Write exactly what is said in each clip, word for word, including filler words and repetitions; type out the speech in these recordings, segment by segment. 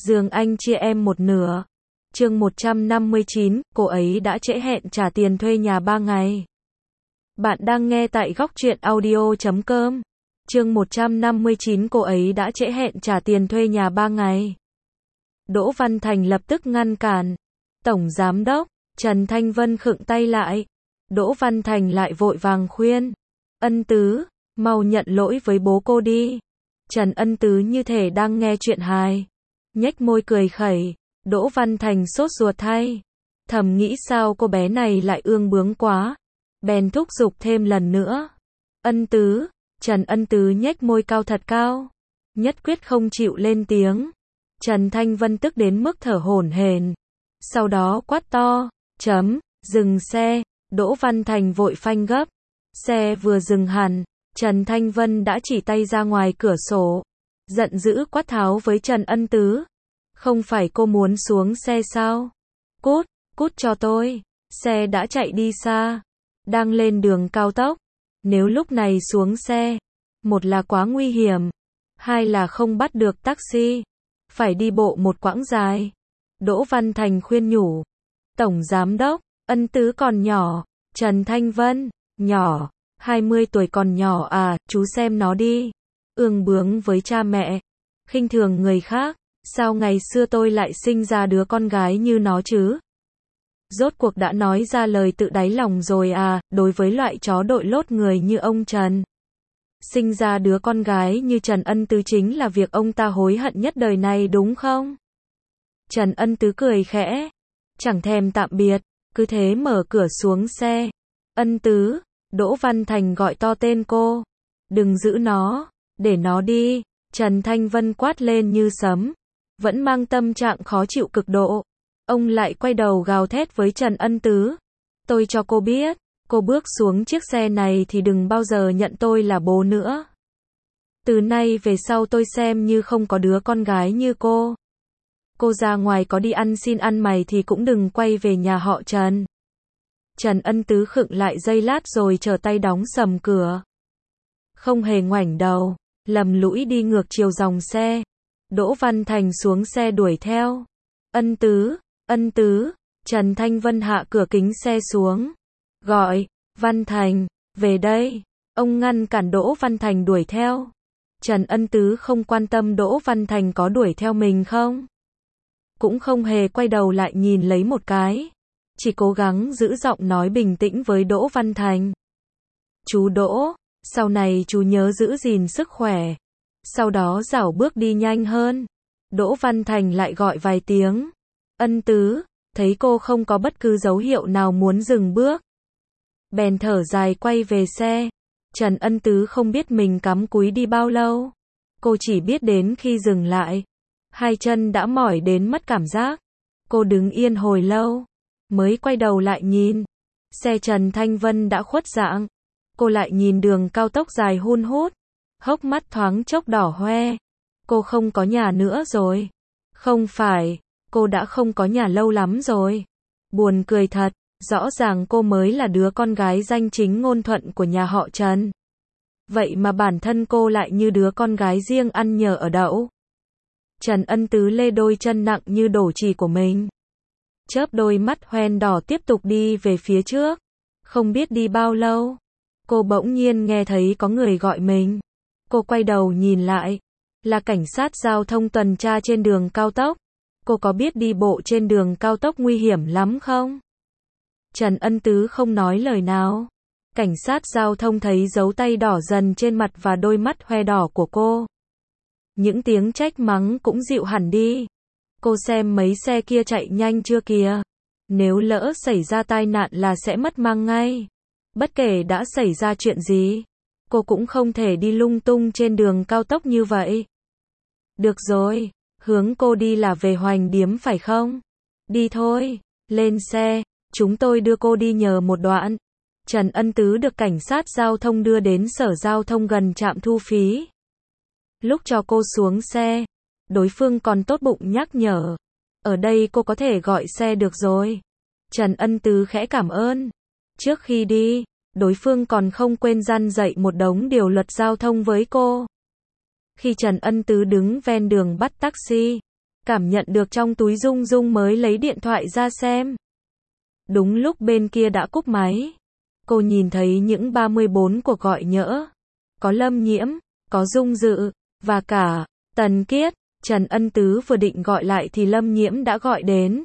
giường anh chia em một nửa. Chương một trăm năm mươi chín, cô ấy đã trễ hẹn trả tiền thuê nhà ba ngày. Bạn đang nghe tại góc truyện audio chấm com. Chương một trăm năm mươi chín, cô ấy đã trễ hẹn trả tiền thuê nhà ba ngày. Đỗ Văn Thành lập tức ngăn cản. Tổng Giám đốc, Trần Thanh Vân khựng tay lại. Đỗ Văn Thành lại vội vàng khuyên. Ân Tứ, mau nhận lỗi với bố cô đi. Trần Ân Tứ như thể đang nghe chuyện hài. Nhếch môi cười khẩy. Đỗ Văn Thành sốt ruột thay. Thầm nghĩ sao cô bé này lại ương bướng quá. Bèn thúc giục thêm lần nữa. Ân Tứ, Trần Ân Tứ nhếch môi cao thật cao. Nhất quyết không chịu lên tiếng. Trần Thanh Vân tức đến mức thở hổn hển. Sau đó quát to, chấm, dừng xe. Đỗ Văn Thành vội phanh gấp. Xe vừa dừng hẳn, Trần Thanh Vân đã chỉ tay ra ngoài cửa sổ. Giận dữ quát tháo với Trần Ân Tứ. Không phải cô muốn xuống xe sao? Cút, cút cho tôi. Xe đã chạy đi xa. Đang lên đường cao tốc. Nếu lúc này xuống xe, một là quá nguy hiểm, hai là không bắt được taxi, phải đi bộ một quãng dài. Đỗ Văn Thành khuyên nhủ. Tổng Giám đốc, Ân Tứ còn nhỏ. Trần Thanh Vân, nhỏ, hai mươi tuổi còn nhỏ à, chú xem nó đi. Ương bướng với cha mẹ, khinh thường người khác. Sao ngày xưa tôi lại sinh ra đứa con gái như nó chứ? Rốt cuộc đã nói ra lời tự đáy lòng rồi à, đối với loại chó đội lốt người như ông Trần. Sinh ra đứa con gái như Trần Ân Tứ chính là việc ông ta hối hận nhất đời này đúng không? Trần Ân Tứ cười khẽ, chẳng thèm tạm biệt, cứ thế mở cửa xuống xe. Ân Tứ, Đỗ Văn Thành gọi to tên cô. Đừng giữ nó, để nó đi. Trần Thanh Vân quát lên như sấm. Vẫn mang tâm trạng khó chịu cực độ. Ông lại quay đầu gào thét với Trần Ân Tứ. Tôi cho cô biết, cô bước xuống chiếc xe này thì đừng bao giờ nhận tôi là bố nữa. Từ nay về sau tôi xem như không có đứa con gái như cô. Cô ra ngoài có đi ăn xin ăn mày thì cũng đừng quay về nhà họ Trần. Trần Ân Tứ khựng lại giây lát rồi trở tay đóng sầm cửa. Không hề ngoảnh đầu, lầm lũi đi ngược chiều dòng xe. Đỗ Văn Thành xuống xe đuổi theo. Ân Tứ, Ân Tứ, Trần Thanh Vân hạ cửa kính xe xuống. Gọi, Văn Thành, về đây. Ông ngăn cản Đỗ Văn Thành đuổi theo. Trần Ân Tứ không quan tâm Đỗ Văn Thành có đuổi theo mình không. Cũng không hề quay đầu lại nhìn lấy một cái. Chỉ cố gắng giữ giọng nói bình tĩnh với Đỗ Văn Thành. Chú Đỗ, sau này chú nhớ giữ gìn sức khỏe. Sau đó dảo bước đi nhanh hơn. Đỗ Văn Thành lại gọi vài tiếng. Ân Tứ, thấy cô không có bất cứ dấu hiệu nào muốn dừng bước. Bèn thở dài quay về xe. Trần Ân Tứ không biết mình cắm cúi đi bao lâu. Cô chỉ biết đến khi dừng lại, hai chân đã mỏi đến mất cảm giác. Cô đứng yên hồi lâu, mới quay đầu lại nhìn. Xe Trần Thanh Vân đã khuất dạng. Cô lại nhìn đường cao tốc dài hun hút. Hốc mắt thoáng chốc đỏ hoe. Cô không có nhà nữa rồi. Không phải, cô đã không có nhà lâu lắm rồi. Buồn cười thật, rõ ràng cô mới là đứa con gái danh chính ngôn thuận của nhà họ Trần. Vậy mà bản thân cô lại như đứa con gái riêng ăn nhờ ở đậu. Trần Ân Tứ lê đôi chân nặng như đổ chì của mình. Chớp đôi mắt hoen đỏ tiếp tục đi về phía trước. Không biết đi bao lâu, cô bỗng nhiên nghe thấy có người gọi mình. Cô quay đầu nhìn lại, là cảnh sát giao thông tuần tra trên đường cao tốc. Cô có biết đi bộ trên đường cao tốc nguy hiểm lắm không? Trần Ân Tứ không nói lời nào. Cảnh sát giao thông thấy dấu tay đỏ dần trên mặt và đôi mắt hoe đỏ của cô. Những tiếng trách mắng cũng dịu hẳn đi. Cô xem mấy xe kia chạy nhanh chưa kìa. Nếu lỡ xảy ra tai nạn là sẽ mất mang ngay. Bất kể đã xảy ra chuyện gì, cô cũng không thể đi lung tung trên đường cao tốc như vậy. Được rồi, hướng cô đi là về Hoành Điếm phải không? Đi thôi, lên xe, chúng tôi đưa cô đi nhờ một đoạn. Trần Ân Tứ được cảnh sát giao thông đưa đến sở giao thông gần trạm thu phí. Lúc cho cô xuống xe, đối phương còn tốt bụng nhắc nhở. Ở đây cô có thể gọi xe được rồi. Trần Ân Tứ khẽ cảm ơn. Trước khi đi, đối phương còn không quên răn dạy một đống điều luật giao thông với cô. Khi Trần Ân Tứ đứng ven đường bắt taxi, cảm nhận được trong túi Dung Dung mới lấy điện thoại ra xem. Đúng lúc bên kia đã cúp máy. Cô nhìn thấy những ba mươi bốn cuộc gọi nhỡ. Có Lâm Nhiễm, có Dung Dự, và cả Tần Kiết. Trần Ân Tứ vừa định gọi lại thì Lâm Nhiễm đã gọi đến.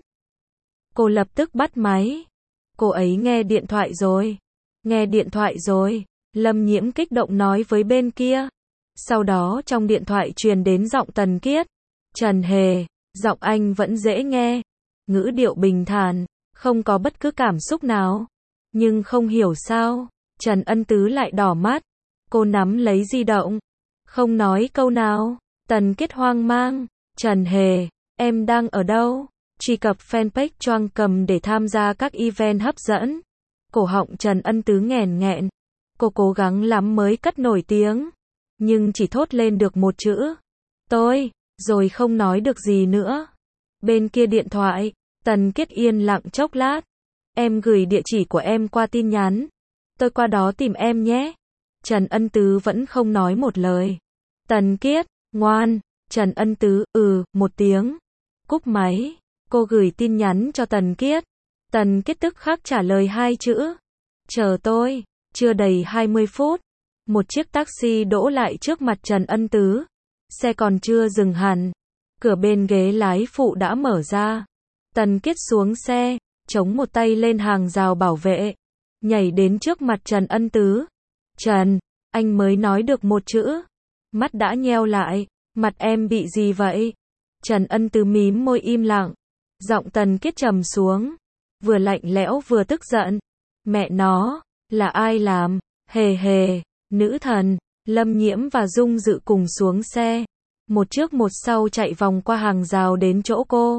Cô lập tức bắt máy. Cô ấy nghe điện thoại rồi. Nghe điện thoại rồi. Lâm Nhiễm kích động nói với bên kia. Sau đó trong điện thoại truyền đến giọng Tần Kiết. Trần Hề, giọng anh vẫn dễ nghe. Ngữ điệu bình thản, không có bất cứ cảm xúc nào. Nhưng không hiểu sao, Trần Ân Tứ lại đỏ mắt. Cô nắm lấy di động. Không nói câu nào. Tần Kiết hoang mang. Trần Hề, em đang ở đâu? Truy cập fanpage Choang Cầm để tham gia các event hấp dẫn. Cổ họng Trần Ân Tứ nghẹn nghẹn. Cô cố gắng lắm mới cất nổi tiếng. Nhưng chỉ thốt lên được một chữ. Tôi, rồi không nói được gì nữa. Bên kia điện thoại, Tần Kiết yên lặng chốc lát. Em gửi địa chỉ của em qua tin nhắn. Tôi qua đó tìm em nhé. Trần Ân Tứ vẫn không nói một lời. Tần Kiết, ngoan. Trần Ân Tứ, ừ, một tiếng. Cúp máy. Cô gửi tin nhắn cho Tần Kiết. Tần Kiết tức khắc trả lời hai chữ. Chờ tôi. Chưa đầy hai mươi phút. Một chiếc taxi đỗ lại trước mặt Trần Ân Tứ. Xe còn chưa dừng hẳn. Cửa bên ghế lái phụ đã mở ra. Tần Kiết xuống xe, chống một tay lên hàng rào bảo vệ. Nhảy đến trước mặt Trần Ân Tứ. Trần, anh mới nói được một chữ. Mắt đã nheo lại. Mặt em bị gì vậy? Trần Ân Tứ mím môi im lặng. Giọng Tần Kiết trầm xuống. Vừa lạnh lẽo vừa tức giận. Mẹ nó, là ai làm? Hề hề, nữ thần. Lâm Nhiễm và Dung Dự cùng xuống xe. Một trước một sau chạy vòng qua hàng rào đến chỗ cô.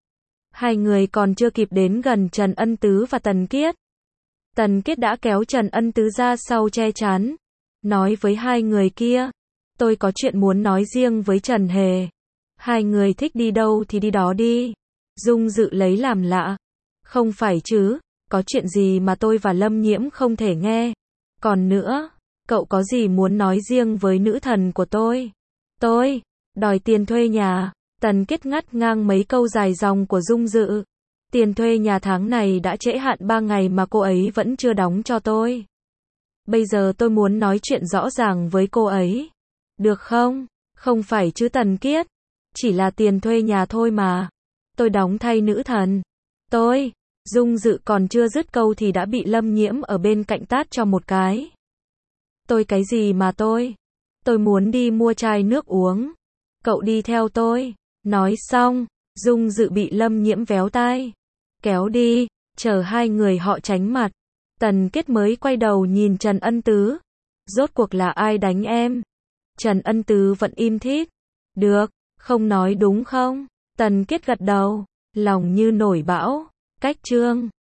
Hai người còn chưa kịp đến gần Trần Ân Tứ và Tần Kiết. Tần Kiết đã kéo Trần Ân Tứ ra sau che chắn. Nói với hai người kia. Tôi có chuyện muốn nói riêng với Trần Hề. Hai người thích đi đâu thì đi đó đi. Dung Dự lấy làm lạ. Không phải chứ, có chuyện gì mà tôi và Lâm Nhiễm không thể nghe. Còn nữa, cậu có gì muốn nói riêng với nữ thần của tôi? Tôi, đòi tiền thuê nhà. Tần Kiết ngắt ngang mấy câu dài dòng của Dung Dự. Tiền thuê nhà tháng này đã trễ hạn ba ngày mà cô ấy vẫn chưa đóng cho tôi. Bây giờ tôi muốn nói chuyện rõ ràng với cô ấy. Được không? Không phải chứ Tần Kiết. Chỉ là tiền thuê nhà thôi mà. Tôi đóng thay nữ thần. Tôi, Dung Dự còn chưa dứt câu thì đã bị Lâm Nhiễm ở bên cạnh tát cho một cái. Tôi cái gì mà tôi? Tôi muốn đi mua chai nước uống. Cậu đi theo tôi. Nói xong, Dung Dự bị Lâm Nhiễm véo tai. Kéo đi, chờ hai người họ tránh mặt. Tần Kiết mới quay đầu nhìn Trần Ân Tứ. Rốt cuộc là ai đánh em? Trần Ân Tứ vẫn im thít. Được, không nói đúng không? Tần Kiết gật đầu, lòng như nổi bão. Cách chương